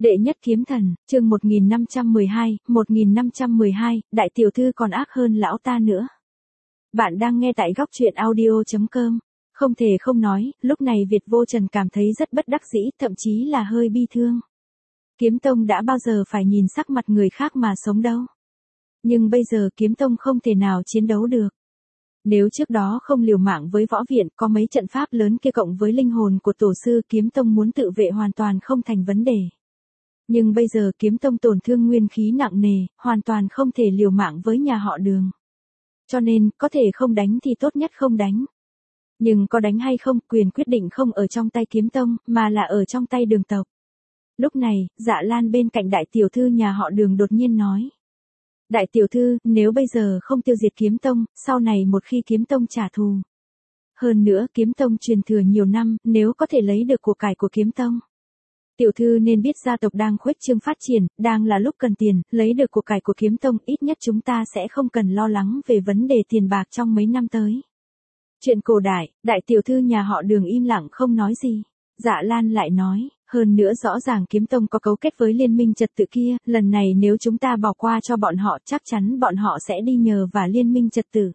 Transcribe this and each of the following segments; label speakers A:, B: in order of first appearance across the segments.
A: Đệ nhất kiếm thần, chương 1512, đại tiểu thư còn ác hơn lão ta nữa. Bạn đang nghe tại góc truyện audio.com. Không thể không nói, lúc này Việt Vô Trần cảm thấy rất bất đắc dĩ, thậm chí là hơi bi thương. Kiếm Tông đã bao giờ phải nhìn sắc mặt người khác mà sống đâu. Nhưng bây giờ Kiếm Tông không thể nào chiến đấu được. Nếu trước đó không liều mạng với võ viện, có mấy trận pháp lớn kia cộng với linh hồn của tổ sư, Kiếm Tông muốn tự vệ hoàn toàn không thành vấn đề. Nhưng bây giờ Kiếm Tông tổn thương nguyên khí nặng nề, hoàn toàn không thể liều mạng với nhà họ Đường. Cho nên, có thể không đánh thì tốt nhất không đánh. Nhưng có đánh hay không, quyền quyết định không ở trong tay Kiếm Tông, mà là ở trong tay Đường tộc. Lúc này, Dạ Lan bên cạnh đại tiểu thư nhà họ Đường đột nhiên nói. Đại tiểu thư, nếu bây giờ không tiêu diệt Kiếm Tông, sau này một khi Kiếm Tông trả thù. Hơn nữa Kiếm Tông truyền thừa nhiều năm, nếu có thể lấy được của cải của Kiếm Tông. Tiểu thư nên biết gia tộc đang khuếch trương phát triển, đang là lúc cần tiền, lấy được của cải của Kiếm Tông, ít nhất chúng ta sẽ không cần lo lắng về vấn đề tiền bạc trong mấy năm tới. Chuyện cổ đại tiểu thư nhà họ Đường im lặng không nói gì. Dạ Lan lại nói, hơn nữa rõ ràng Kiếm Tông có cấu kết với liên minh trật tự kia, lần này nếu chúng ta bỏ qua cho bọn họ chắc chắn bọn họ sẽ đi nhờ vào liên minh trật tự.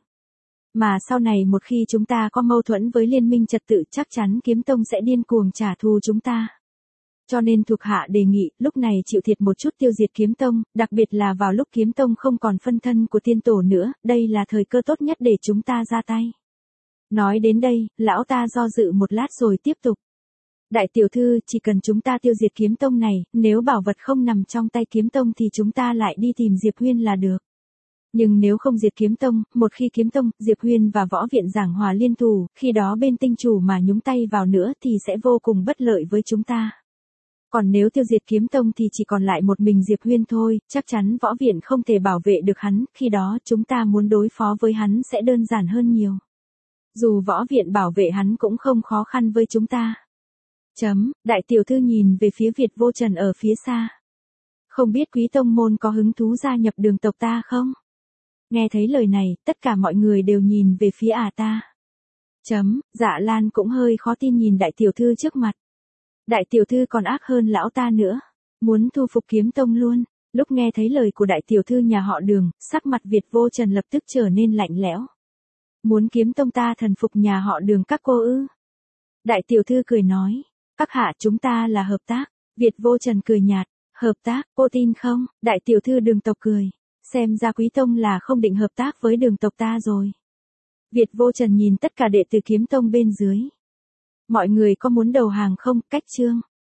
A: Mà sau này một khi chúng ta có mâu thuẫn với liên minh trật tự chắc chắn Kiếm Tông sẽ điên cuồng trả thù chúng ta. Cho nên thuộc hạ đề nghị, lúc này chịu thiệt một chút tiêu diệt Kiếm Tông, đặc biệt là vào lúc Kiếm Tông không còn phân thân của tiên tổ nữa, đây là thời cơ tốt nhất để chúng ta ra tay. Nói đến đây, lão ta do dự một lát rồi tiếp tục. Đại tiểu thư, chỉ cần chúng ta tiêu diệt Kiếm Tông này, nếu bảo vật không nằm trong tay Kiếm Tông thì chúng ta lại đi tìm Diệp Huyên là được. Nhưng nếu không diệt Kiếm Tông, một khi Kiếm Tông, Diệp Huyên và Võ Viện Giảng Hòa liên thủ, khi đó bên tinh chủ mà nhúng tay vào nữa thì sẽ vô cùng bất lợi với chúng ta. Còn nếu tiêu diệt Kiếm Tông thì chỉ còn lại một mình Diệp Huyên thôi, chắc chắn Võ Viện không thể bảo vệ được hắn, khi đó chúng ta muốn đối phó với hắn sẽ đơn giản hơn nhiều. Dù Võ Viện bảo vệ hắn cũng không khó khăn với chúng ta. Đại tiểu thư nhìn về phía Việt Vô Trần ở phía xa. Không biết quý tông môn có hứng thú gia nhập Đường tộc ta không? Nghe thấy lời này, tất cả mọi người đều nhìn về phía ta. Dạ Lan cũng hơi khó tin nhìn đại tiểu thư trước mặt. Đại tiểu thư còn ác hơn lão ta nữa. Muốn thu phục Kiếm Tông luôn. Lúc nghe thấy lời của đại tiểu thư nhà họ Đường, sắc mặt Việt Vô Trần lập tức trở nên lạnh lẽo. Muốn Kiếm Tông ta thần phục nhà họ Đường các cô ư? Đại tiểu thư cười nói. Các hạ chúng ta là hợp tác. Việt Vô Trần cười nhạt. Hợp tác, cô tin không? Đại tiểu thư Đường tộc cười. Xem ra quý tông là không định hợp tác với Đường tộc ta rồi. Việt Vô Trần nhìn tất cả đệ tử Kiếm Tông bên dưới. Mọi người có muốn đầu hàng không? Cách chương.